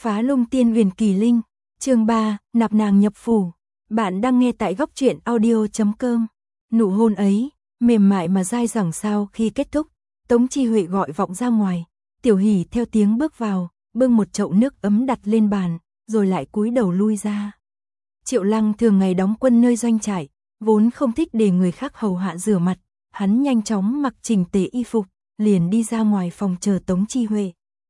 Phá Lung Tiên Huyền Kỳ Linh, chương 3, nạp nàng nhập phủ. Bạn đang nghe tại góc truyện audio.com. Nụ hôn ấy, mềm mại mà dai dẳng sao khi kết thúc, Tống Chi Huệ gọi vọng ra ngoài. Tiểu Hỷ theo tiếng bước vào, bưng một chậu nước ấm đặt lên bàn, rồi lại cúi đầu lui ra. Triệu Lăng thường ngày đóng quân nơi doanh trại, vốn không thích để người khác hầu hạ rửa mặt, hắn nhanh chóng mặc chỉnh tề y phục, liền đi ra ngoài phòng chờ Tống Chi Huệ.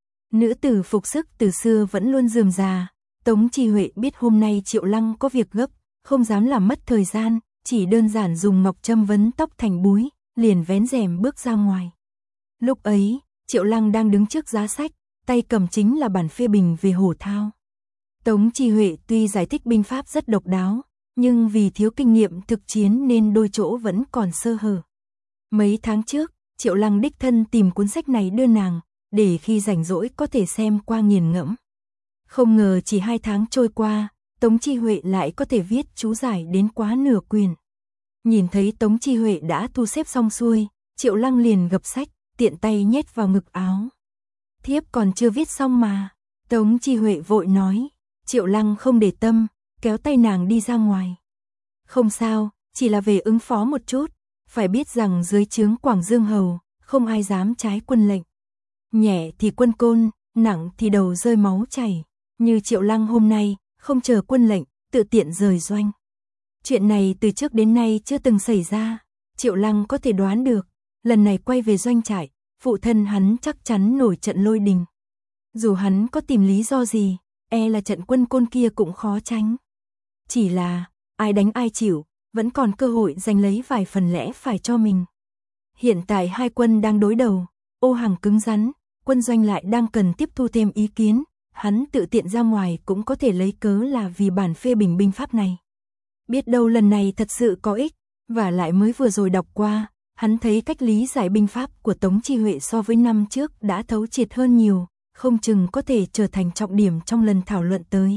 Nữ tử phục sức từ xưa vẫn luôn rườm rà, Tống Chi Huệ biết hôm nay Triệu Lăng có việc gấp, không dám làm mất thời gian, chỉ đơn giản dùng ngọc châm vấn tóc thành búi, liền vén rèm bước ra ngoài. Lúc ấy, Triệu Lăng đang đứng trước giá sách, tay cầm chính là bản phê bình về hổ thao. Tống Chi Huệ tuy giải thích binh pháp rất độc đáo, nhưng vì thiếu kinh nghiệm thực chiến nên đôi chỗ vẫn còn sơ hở. Mấy tháng trước, Triệu Lăng đích thân tìm cuốn sách này đưa nàng, để khi rảnh rỗi có thể xem qua nghiền ngẫm. Không ngờ chỉ 2 tháng trôi qua, Tống Chi Huệ lại có thể viết chú giải đến quá nửa quyển. Nhìn thấy Tống Chi Huệ đã thu xếp xong xuôi, Triệu Lăng liền gập sách, tiện tay nhét vào ngực áo. Thiếp còn chưa viết xong mà. Tống Chi Huệ vội nói. Triệu Lăng không để tâm, kéo tay nàng đi ra ngoài. Không sao, chỉ là về ứng phó một chút, phải biết rằng dưới trướng Quảng Dương Hầu, không ai dám trái quân lệnh. Nhẹ thì quân côn, nặng thì đầu rơi máu chảy, như Triệu Lăng hôm nay, không chờ quân lệnh, tự tiện rời doanh. Chuyện này từ trước đến nay chưa từng xảy ra, Triệu Lăng có thể đoán được, lần này quay về doanh trại, phụ thân hắn chắc chắn nổi trận lôi đình. Dù hắn có tìm lý do gì, e là trận quân côn kia cũng khó tránh. Chỉ là, ai đánh ai chịu, vẫn còn cơ hội giành lấy vài phần lẽ phải cho mình. Hiện tại hai quân đang đối đầu, ô hàng cứng rắn, quân doanh lại đang cần tiếp thu thêm ý kiến, hắn tự tiện ra ngoài cũng có thể lấy cớ là vì bản phê bình binh pháp này. Biết đâu lần này thật sự có ích, và lại mới vừa rồi đọc qua, hắn thấy cách lý giải binh pháp của Tống Chi Huệ so với năm trước đã thấu triệt hơn nhiều, không chừng có thể trở thành trọng điểm trong lần thảo luận tới.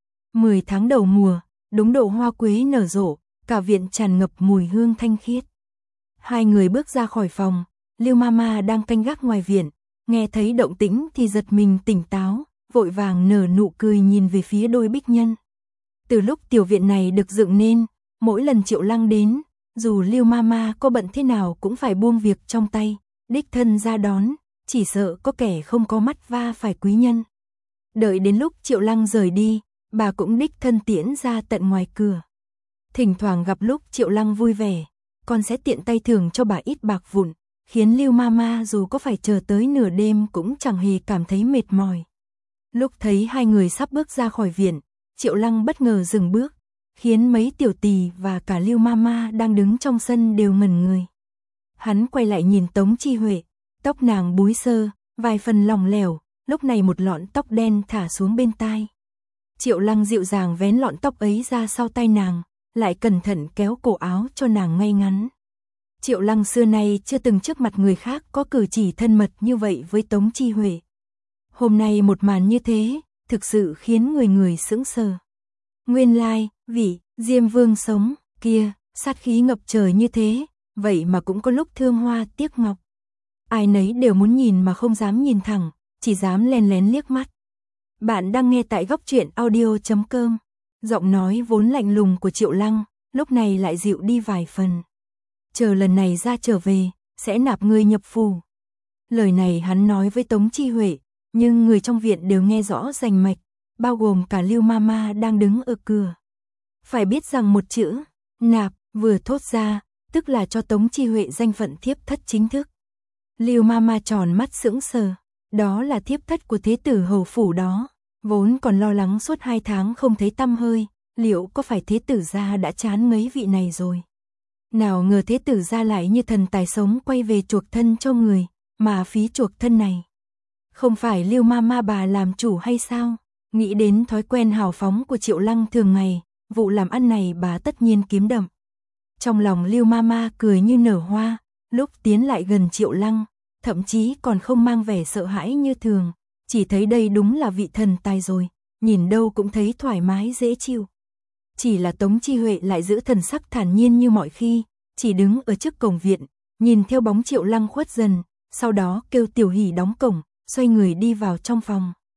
10 tháng đầu mùa, đúng độ hoa quế nở rộ, cả viện tràn ngập mùi hương thanh khiết. Hai người bước ra khỏi phòng, Lưu Mama đang canh gác ngoài viện, nghe thấy động tĩnh thì giật mình tỉnh táo, vội vàng nở nụ cười nhìn về phía đôi bích nhân. Từ lúc tiểu viện này được dựng nên, mỗi lần Triệu Lăng đến, dù Lưu Mama có bận thế nào cũng phải buông việc trong tay, đích thân ra đón, chỉ sợ có kẻ không có mắt va phải quý nhân. Đợi đến lúc Triệu Lăng rời đi, bà cũng đích thân tiễn ra tận ngoài cửa. Thỉnh thoảng gặp lúc Triệu Lăng vui vẻ, con sẽ tiện tay thưởng cho bà ít bạc vụn, khiến Lưu Mama dù có phải chờ tới nửa đêm cũng chẳng hề cảm thấy mệt mỏi. Lúc thấy hai người sắp bước ra khỏi viện, Triệu Lăng bất ngờ dừng bước, khiến mấy tiểu tỳ và cả Lưu Mama đang đứng trong sân đều ngẩn người. Hắn quay lại nhìn Tống Chi Huệ, tóc nàng búi xơ, vài phần lỏng lẻo, lúc này một lọn tóc đen thả xuống bên tai. Triệu Lăng dịu dàng vén lọn tóc ấy ra sau tay nàng, lại cẩn thận kéo cổ áo cho nàng ngay ngắn. Triệu Lăng xưa nay chưa từng trước mặt người khác có cử chỉ thân mật như vậy với Tống Chi Huệ. Hôm nay một màn như thế, thực sự khiến người người sững sờ. Nguyên lai, vị Diêm Vương sống kia, sát khí ngập trời như thế, vậy mà cũng có lúc thương hoa tiếc ngọc. Ai nấy đều muốn nhìn mà không dám nhìn thẳng, chỉ dám lén lén liếc mắt. Bạn đang nghe tại góc truyện audio.com. Giọng nói vốn lạnh lùng của Triệu Lăng, lúc này lại dịu đi vài phần. Chờ lần này ra trở về, sẽ nạp ngươi nhập phủ. Lời này hắn nói với Tống Chi Huệ, nhưng người trong viện đều nghe rõ rành mạch, bao gồm cả Lưu Mama đang đứng ở cửa. Phải biết rằng một chữ, nạp, vừa thốt ra, tức là cho Tống Chi Huệ danh phận thiếp thất chính thức. Lưu Mama tròn mắt sững sờ, đó là thiếp thất của thế tử hầu phủ đó, vốn còn lo lắng suốt 2 tháng không thấy tăm hơi, liệu có phải thế tử gia đã chán ngấy vị này rồi. Nào ngờ thế tử gia lại như thần tài sống quay về chuộc thân cho người, mà phí chuộc thân này. Không phải Lưu Mama bà làm chủ hay sao? Nghĩ đến thói quen hào phóng của Triệu Lăng thường ngày, vụ làm ăn này bà tất nhiên kiếm đậm. Trong lòng Lưu Mama cười như nở hoa, lúc tiến lại gần Triệu Lăng, thậm chí còn không mang vẻ sợ hãi như thường, chỉ thấy đây đúng là vị thần tài rồi, nhìn đâu cũng thấy thoải mái dễ chịu. Chỉ là Tống Chi Huệ lại giữ thần sắc thản nhiên như mọi khi, chỉ đứng ở trước cổng viện, nhìn theo bóng Triệu Lăng khuất dần, sau đó kêu Tiểu Hỷ đóng cổng, xoay người đi vào trong phòng.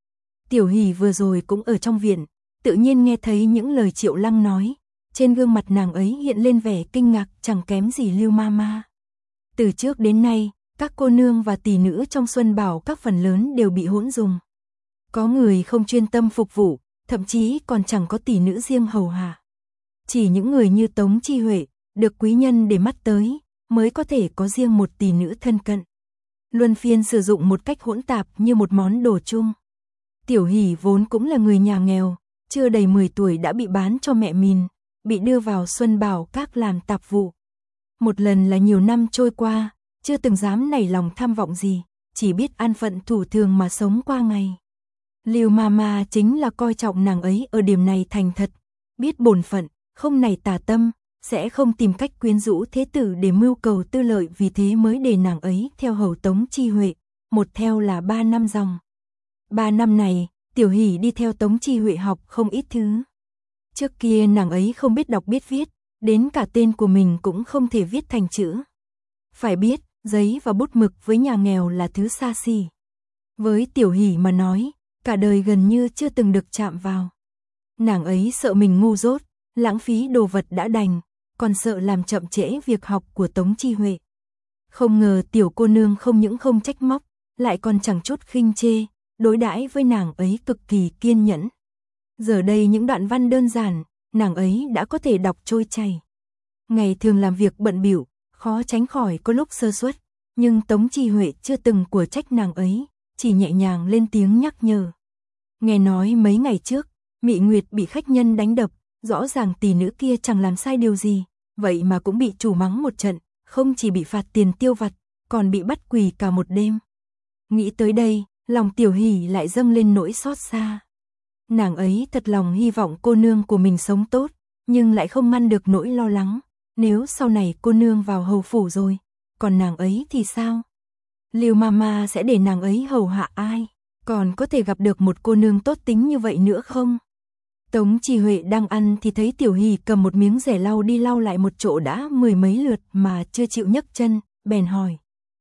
Tiểu Hỷ vừa rồi cũng ở trong viện, tự nhiên nghe thấy những lời Triệu Lăng nói, trên gương mặt nàng ấy hiện lên vẻ kinh ngạc chẳng kém gì Lưu Mama. Từ trước đến nay, các cô nương và tỷ nữ trong Xuân Bảo các phần lớn đều bị hỗn dùng. Có người không chuyên tâm phục vụ, thậm chí còn chẳng có tỷ nữ riêng hầu hạ. Chỉ những người như Tống Chi Huệ, được quý nhân để mắt tới, mới có thể có riêng một tỷ nữ thân cận. Luân phiên sử dụng một cách hỗn tạp như một món đồ chung. Tiểu Hỷ vốn cũng là người nhà nghèo, chưa đầy 10 tuổi đã bị bán cho mẹ mình, bị đưa vào Xuân Bảo các làm tạp vụ. Một lần là nhiều năm trôi qua, chưa từng dám nảy lòng tham vọng gì, chỉ biết an phận thủ thường mà sống qua ngày. Lưu Mama chính là coi trọng nàng ấy ở điểm này thành thật, biết bổn phận, không nảy tà tâm, sẽ không tìm cách quyến rũ thế tử để mưu cầu tư lợi, vì thế mới để nàng ấy theo hầu Tống Chi Huệ, một theo là 3 năm dòng. 3 năm này, Tiểu Hỷ đi theo Tống Chi Huệ học không ít thứ. Trước kia nàng ấy không biết đọc biết viết, đến cả tên của mình cũng không thể viết thành chữ. Phải biết, giấy và bút mực với nhà nghèo là thứ xa xỉ. Với Tiểu Hỷ mà nói, cả đời gần như chưa từng được chạm vào. Nàng ấy sợ mình ngu dốt, lãng phí đồ vật đã đành, còn sợ làm chậm trễ việc học của Tống Chi Huệ. Không ngờ tiểu cô nương không những không trách móc, lại còn chẳng chút khinh chê, đối đãi với nàng ấy cực kỳ kiên nhẫn. Giờ đây những đoạn văn đơn giản, nàng ấy đã có thể đọc trôi chảy. Ngày thường làm việc bận bịu, khó tránh khỏi có lúc sơ suất, nhưng Tống Chi Huệ chưa từng của trách nàng ấy, chỉ nhẹ nhàng lên tiếng nhắc nhở. Nghe nói mấy ngày trước, Mị Nguyệt bị khách nhân đánh đập, rõ ràng tỷ nữ kia chẳng làm sai điều gì, vậy mà cũng bị chủ mắng một trận, không chỉ bị phạt tiền tiêu vặt, còn bị bắt quỳ cả một đêm. Nghĩ tới đây, lòng Tiểu Hỷ lại dâng lên nỗi xót xa. Nàng ấy thật lòng hy vọng cô nương của mình sống tốt, nhưng lại không ngăn được nỗi lo lắng, nếu sau này cô nương vào hầu phủ rồi, còn nàng ấy thì sao? Lưu Mama sẽ để nàng ấy hầu hạ ai? Còn có thể gặp được một cô nương tốt tính như vậy nữa không? Tống Chi Huệ đang ăn thì thấy Tiểu Hỷ cầm một miếng rẻ lau đi lau lại một chỗ đã 10 mấy lượt mà chưa chịu nhấc chân, bèn hỏi.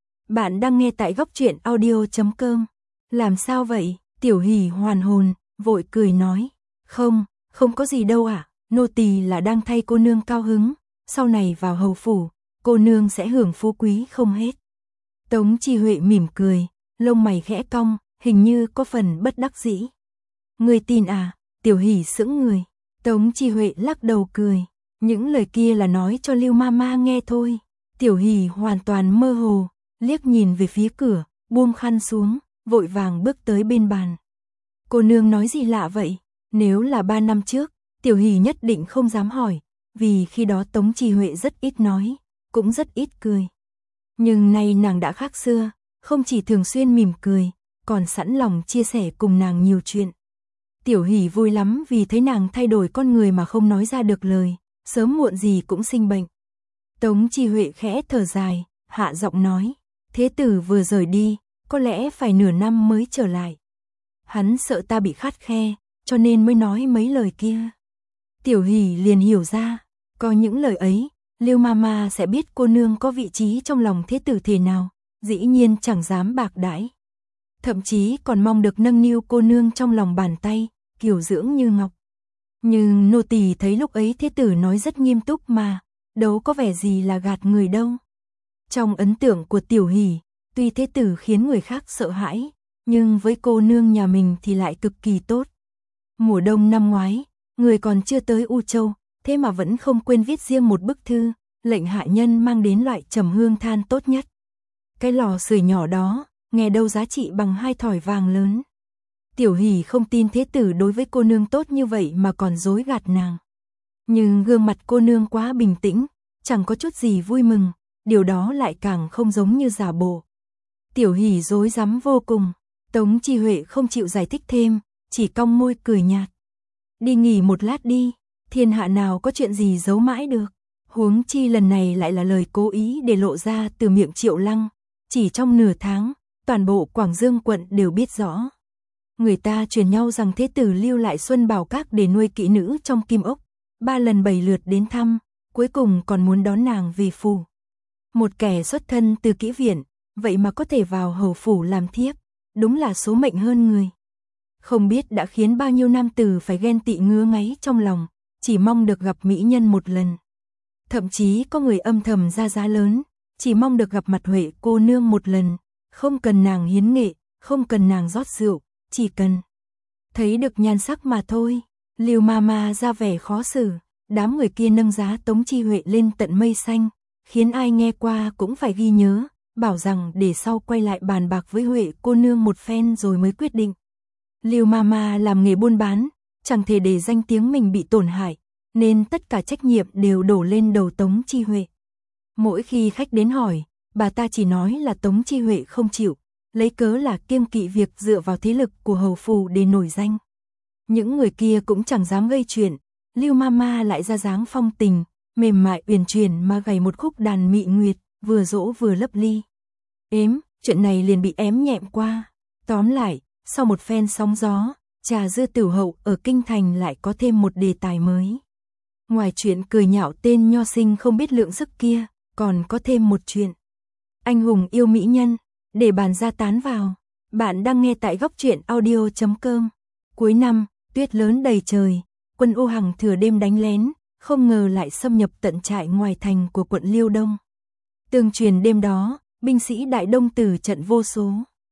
Bạn đang nghe tại góc truyện audio.com. Làm sao vậy? Tiểu Hỷ hoàn hồn, vội cười nói. Không có gì đâu ạ, nô tỳ là đang thay cô nương cao hứng, sau này vào hầu phủ, cô nương sẽ hưởng phú quý không hết. Tống Chi Huệ mỉm cười, lông mày khẽ cong, hình như có phần bất đắc dĩ. Người tin à? Tiểu Hỷ sững người. Tống Chi Huệ lắc đầu cười. Những lời kia là nói cho Lưu Mama nghe thôi. Tiểu Hỷ hoàn toàn mơ hồ, liếc nhìn về phía cửa, buông khăn xuống, vội vàng bước tới bên bàn. Cô nương nói gì lạ vậy? Nếu là 3 năm trước, Tiểu Hỷ nhất định không dám hỏi, vì khi đó Tống Chi Huệ rất ít nói, cũng rất ít cười. Nhưng nay nàng đã khác xưa, không chỉ thường xuyên mỉm cười, còn sẵn lòng chia sẻ cùng nàng nhiều chuyện. Tiểu Hỷ vui lắm vì thấy nàng thay đổi con người mà không nói ra được lời, sớm muộn gì cũng sinh bệnh. Tống Chi Huệ khẽ thở dài, hạ giọng nói, thế tử vừa rời đi, có lẽ phải nửa năm mới trở lại. Hắn sợ ta bị khắt khe, cho nên mới nói mấy lời kia. Tiểu Hỷ liền hiểu ra, có những lời ấy, Lưu Mama sẽ biết cô nương có vị trí trong lòng thế tử thế nào, dĩ nhiên chẳng dám bạc đãi. Thậm chí còn mong được nâng niu cô nương trong lòng bàn tay, kiều dưỡng như ngọc. Nhưng nô tỳ thấy lúc ấy thế tử nói rất nghiêm túc mà, đâu có vẻ gì là gạt người đâu. Trong ấn tượng của Tiểu Hỷ, tuy thế tử khiến người khác sợ hãi, nhưng với cô nương nhà mình thì lại cực kỳ tốt. Mùa đông năm ngoái, người còn chưa tới U Châu, thế mà vẫn không quên viết riêng một bức thư, lệnh hạ nhân mang đến loại trầm hương than tốt nhất. Cái lò sưởi nhỏ đó, nghe đâu giá trị bằng 2 thỏi vàng lớn. Tiểu Hỷ không tin thế tử đối với cô nương tốt như vậy mà còn dối gạt nàng. Nhưng gương mặt cô nương quá bình tĩnh, chẳng có chút gì vui mừng, điều đó lại càng không giống như giả bộ. Tiểu Hỷ rối rắm vô cùng, Tống Chi Huệ không chịu giải thích thêm, chỉ cong môi cười nhạt. Đi nghỉ một lát đi, thiên hạ nào có chuyện gì giấu mãi được. Huống chi lần này lại là lời cố ý để lộ ra từ miệng Triệu Lăng. Chỉ trong nửa tháng, toàn bộ Quảng Dương quận đều biết rõ. Người ta truyền nhau rằng thế tử lưu lại Xuân Bảo Các để nuôi kỹ nữ trong Kim Ốc, 3 lần 7 lượt đến thăm, cuối cùng còn muốn đón nàng về phủ. Một kẻ xuất thân từ kỹ viện, vậy mà có thể vào hầu phủ làm thiếp, đúng là số mệnh hơn người. không biết đã khiến bao nhiêu nam tử phải ghen tị ngứa ngáy trong lòng, chỉ mong được gặp mỹ nhân một lần. Thậm chí có người âm thầm ra giá lớn, chỉ mong được gặp mặt Huệ cô nương một lần, không cần nàng hiến nghệ, không cần nàng rót rượu, chỉ cần thấy được nhan sắc mà thôi. Lưu Mama ra vẻ khó xử, đám người kia nâng giá Tống Chi Huệ lên tận mây xanh, khiến ai nghe qua cũng phải ghi nhớ, bảo rằng để sau quay lại bàn bạc với Huệ cô nương một phen rồi mới quyết định. Lưu Mama làm nghề buôn bán, chẳng thể để danh tiếng mình bị tổn hại, nên tất cả trách nhiệm đều đổ lên đầu Tống Chi Huệ. Mỗi khi khách đến hỏi, bà ta chỉ nói là Tống Chi Huệ không chịu, lấy cớ là kiêng kỵ việc dựa vào thế lực của hầu phủ để nổi danh. Những người kia cũng chẳng dám gây chuyện, Lưu Mama lại ra dáng phong tình, mềm mại uyển chuyển mà gảy một khúc đàn mị nguyệt, vừa dỗ vừa lấp ly. Chuyện này liền bị ém nhẹm qua. Tóm lại, sau một phen sóng gió, trà dưa Tửu Hậu ở Kinh Thành lại có thêm một đề tài mới. Ngoài chuyện cười nhạo tên nho sinh không biết lượng sức kia, còn có thêm một chuyện. Anh hùng yêu mỹ nhân, để bàn ra tán vào. Bạn đang nghe tại góc truyện audio.com. Cuối năm, tuyết lớn đầy trời, quân Ô Hằng thừa đêm đánh lén, không ngờ lại xâm nhập tận trại ngoài thành của quận Liêu Đông. Tương truyền đêm đó, binh sĩ Đại Đông tử trận vô số.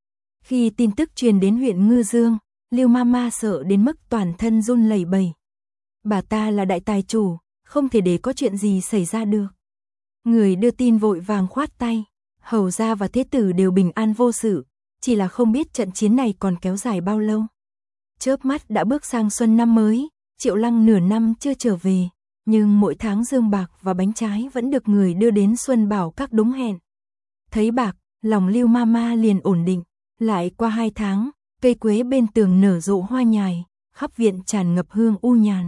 Khi tin tức truyền đến huyện Ngư Dương, Lưu Mama sợ đến mức toàn thân run lẩy bẩy. Bà ta là đại tài chủ, không thể để có chuyện gì xảy ra được. Người đưa tin vội vàng khoát tay, hầu gia và thế tử đều bình an vô sự, chỉ là không biết trận chiến này còn kéo dài bao lâu. Chớp mắt đã bước sang xuân năm mới, Triệu Lăng nửa năm chưa trở về, nhưng mỗi tháng dương bạc và bánh trái vẫn được người đưa đến Xuân Bảo Các đúng hẹn. Thấy bạc, lòng Lưu Mama liền ổn định, lại qua 2 tháng, cây quế bên tường nở rộ hoa nhài, khắp viện tràn ngập hương u nhàn.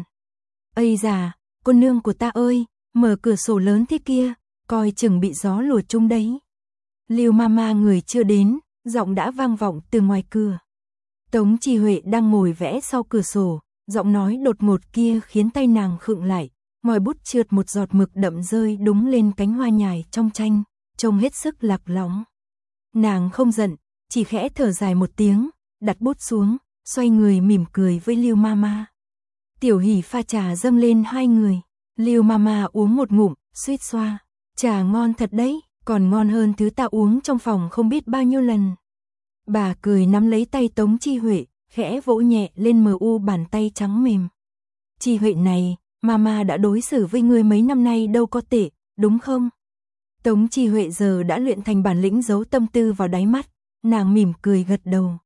Ây già, cô nương của ta ơi, mở cửa sổ lớn thế kia, coi chừng bị gió lùa chung đấy. Lưu Mama người chưa đến, giọng đã vang vọng từ ngoài cửa. Tống Chi Huệ đang ngồi vẽ sau cửa sổ, giọng nói đột ngột kia khiến tay nàng khựng lại, ngòi bút trượt một giọt mực đậm rơi đúng lên cánh hoa nhài trong tranh, trông hết sức lạc lõng. Nàng không giận, chỉ khẽ thở dài một tiếng, đặt bút xuống, xoay người mỉm cười với Lưu Mama. Tiểu Hỷ pha trà dâng lên hai người, Lưu Mama uống một ngụm, suýt xoa, trà ngon thật đấy, còn ngon hơn thứ ta uống trong phòng không biết bao nhiêu lần. Bà cười nắm lấy tay Tống Chi Huệ, khẽ vỗ nhẹ lên mờ u bàn tay trắng mềm. Chi Huệ này, Mama đã đối xử với ngươi mấy năm nay đâu có tệ, đúng không? Tống Chi Huệ giờ đã luyện thành bản lĩnh giấu tâm tư vào đáy mắt, nàng mỉm cười gật đầu.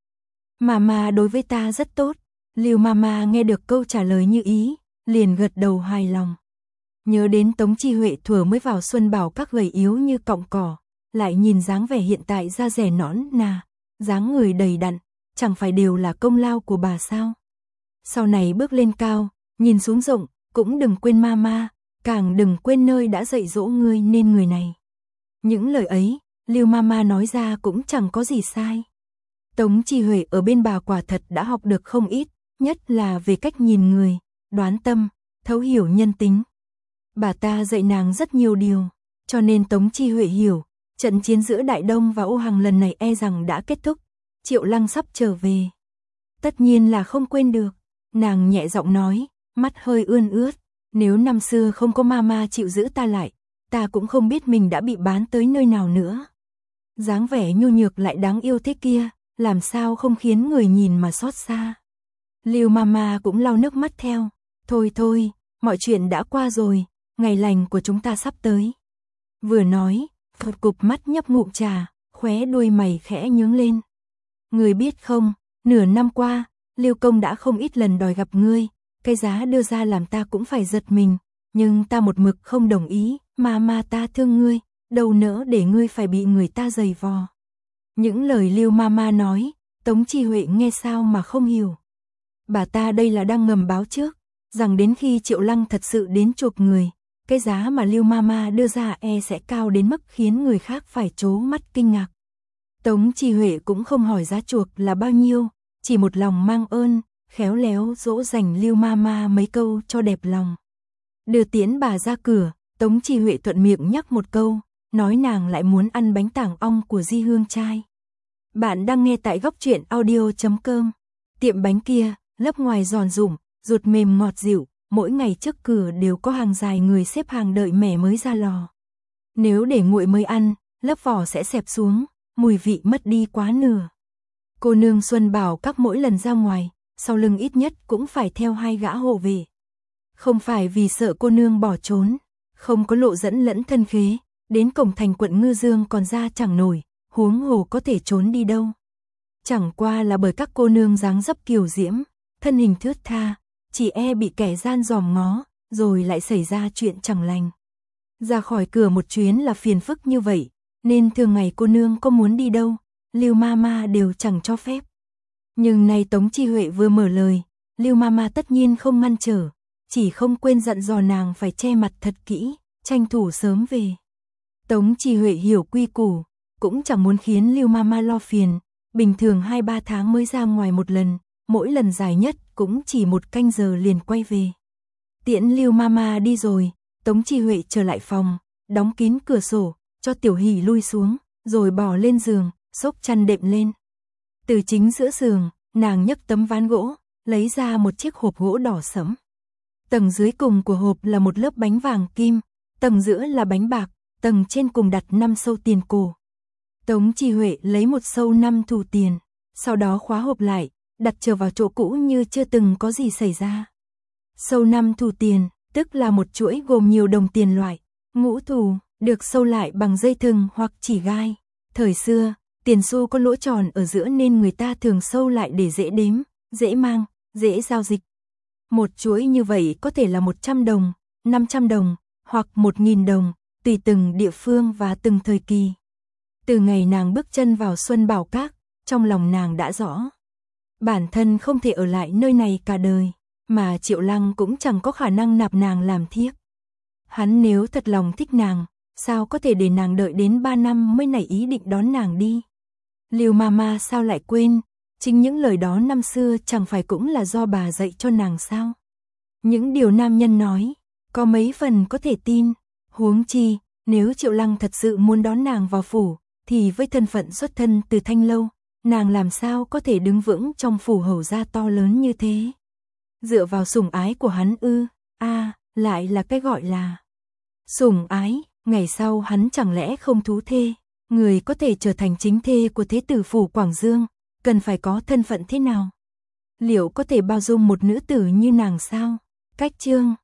Mama đối với ta rất tốt. Lưu Mama nghe được câu trả lời như ý, liền gật đầu hài lòng. Nhớ đến Tống Chi Huệ thuở mới vào Xuân Bảo Các gầy yếu như cọng cỏ, lại nhìn dáng vẻ hiện tại da dẻ nõn nà, dáng người đầy đặn, chẳng phải đều là công lao của bà sao? Sau này bước lên cao, nhìn xuống rộng, cũng đừng quên Mama, càng đừng quên nơi đã dạy dỗ ngươi nên người này. Những lời ấy, Lưu Mama nói ra cũng chẳng có gì sai. Tống Chi Huệ ở bên bà quả thật đã học được không ít, nhất là về cách nhìn người, đoán tâm, thấu hiểu nhân tính. Bà ta dạy nàng rất nhiều điều, cho nên Tống Chi Huệ hiểu, trận chiến giữa Đại Đông và Ô Hằng lần này e rằng đã kết thúc, Triệu Lăng sắp trở về. Tất nhiên là không quên được, nàng nhẹ giọng nói, mắt hơi ươn ướt, nếu năm xưa không có Mama chịu giữ ta lại, ta cũng không biết mình đã bị bán tới nơi nào nữa. Dáng vẻ nhu nhược lại đáng yêu thế kia, làm sao không khiến người nhìn mà xót xa. Lưu Mama cũng lau nước mắt theo, thôi thôi, mọi chuyện đã qua rồi, ngày lành của chúng ta sắp tới. Vừa nói, Phật cụp mắt nhấp ngụm trà, khóe đuôi mày khẽ nhướng lên. Ngươi biết không, nửa năm qua, Lưu Công đã không ít lần đòi gặp ngươi, cái giá đưa ra làm ta cũng phải giật mình, nhưng ta một mực không đồng ý, Mama ta thương ngươi, đâu nỡ để ngươi phải bị người ta giày vò. Những lời Lưu Mama nói, Tống Chi Huệ nghe sao mà không hiểu. Bà ta đây là đang ngầm báo trước, rằng đến khi Triệu Lăng thật sự đến chuộc người, cái giá mà Lưu Mama đưa ra e sẽ cao đến mức khiến người khác phải trố mắt kinh ngạc. Tống Chi Huệ cũng không hỏi giá chuộc là bao nhiêu, chỉ một lòng mang ơn, khéo léo dỗ dành Lưu Mama mấy câu cho đẹp lòng. Đưa tiễn bà ra cửa, Tống Chi Huệ thuận miệng nhắc một câu, nói nàng lại muốn ăn bánh tảng ong của Di Hương trai. Bạn đang nghe tại góc truyện audio.com. Tiệm bánh kia, lớp ngoài giòn rụm, ruột mềm ngọt dịu, mỗi ngày trước cửa đều có hàng dài người xếp hàng đợi mẻ mới ra lò. Nếu để nguội mới ăn, lớp vỏ sẽ xẹp xuống, mùi vị mất đi quá nửa. Cô nương Xuân bảo các mỗi lần ra ngoài, sau lưng ít nhất cũng phải theo 2 gã hộ vệ. Không phải vì sợ cô nương bỏ trốn, không có lộ dẫn lẫn thân khế, đến cổng thành quận Ngư Dương còn ra chẳng nổi, huống hồ có thể trốn đi đâu. Chẳng qua là bởi các cô nương dáng dấp kiều diễm, thân hình thướt tha, chỉ e bị kẻ gian dòm ngó, rồi lại xảy ra chuyện chẳng lành. Ra khỏi cửa một chuyến là phiền phức như vậy, nên thường ngày cô nương có muốn đi đâu, Lưu Mama đều chẳng cho phép. Nhưng nay Tống Chi Huệ vừa mở lời, Lưu Mama tất nhiên không ngăn trở, chỉ không quên dặn dò nàng phải che mặt thật kỹ, tranh thủ sớm về. Tống Chi Huệ hiểu quy củ, cũng chẳng muốn khiến Lưu Mama lo phiền, bình thường 2-3 tháng mới ra ngoài một lần, mỗi lần dài nhất cũng chỉ 1 canh giờ liền quay về. Tiễn Lưu Mama đi rồi, Tống Chi Huệ trở lại phòng, đóng kín cửa sổ, cho Tiểu Hỷ lui xuống, rồi bò lên giường, xốc chăn đệm lên. Từ chính giữa giường, nàng nhấc tấm ván gỗ, lấy ra một chiếc hộp gỗ đỏ sẫm. Tầng dưới cùng của hộp là một lớp bánh vàng kim, tầng giữa là bánh bạc, tầng trên cùng đặt 5 sâu tiền cổ. Tống Chi Huệ lấy 1 sâu 5 thù tiền, sau đó khóa hộp lại, đặt trở vào chỗ cũ như chưa từng có gì xảy ra. Sâu 5 thù tiền, tức là một chuỗi gồm nhiều đồng tiền loại, ngũ thù, được sâu lại bằng dây thừng hoặc chỉ gai. Thời xưa, tiền xu có lỗ tròn ở giữa nên người ta thường sâu lại để dễ đếm, dễ mang, dễ giao dịch. Một chuỗi như vậy có thể là 100 đồng, 500 đồng, hoặc 1.000 đồng, tùy từng địa phương và từng thời kỳ. Từ ngày nàng bước chân vào Xuân Bảo Các, trong lòng nàng đã rõ. Bản thân không thể ở lại nơi này cả đời, mà Triệu Lăng cũng chẳng có khả năng nạp nàng làm thiếp. Hắn nếu thật lòng thích nàng, sao có thể để nàng đợi đến 3 năm mới nảy ý định đón nàng đi. Lưu Mama sao lại quên, chính những lời đó năm xưa chẳng phải cũng là do bà dạy cho nàng sao. Những điều nam nhân nói, có mấy phần có thể tin, huống chi, nếu Triệu Lăng thật sự muốn đón nàng vào phủ, thì với thân phận xuất thân từ Thanh Lâu, nàng làm sao có thể đứng vững trong phủ hầu gia to lớn như thế. Dựa vào sủng ái của hắn ư, lại là cái gọi là sủng ái, ngày sau hắn chẳng lẽ không thú thê, người có thể trở thành chính thê của thế tử phủ Quảng Dương, cần phải có thân phận thế nào? Liệu có thể bao dung một nữ tử như nàng sao? Cách chương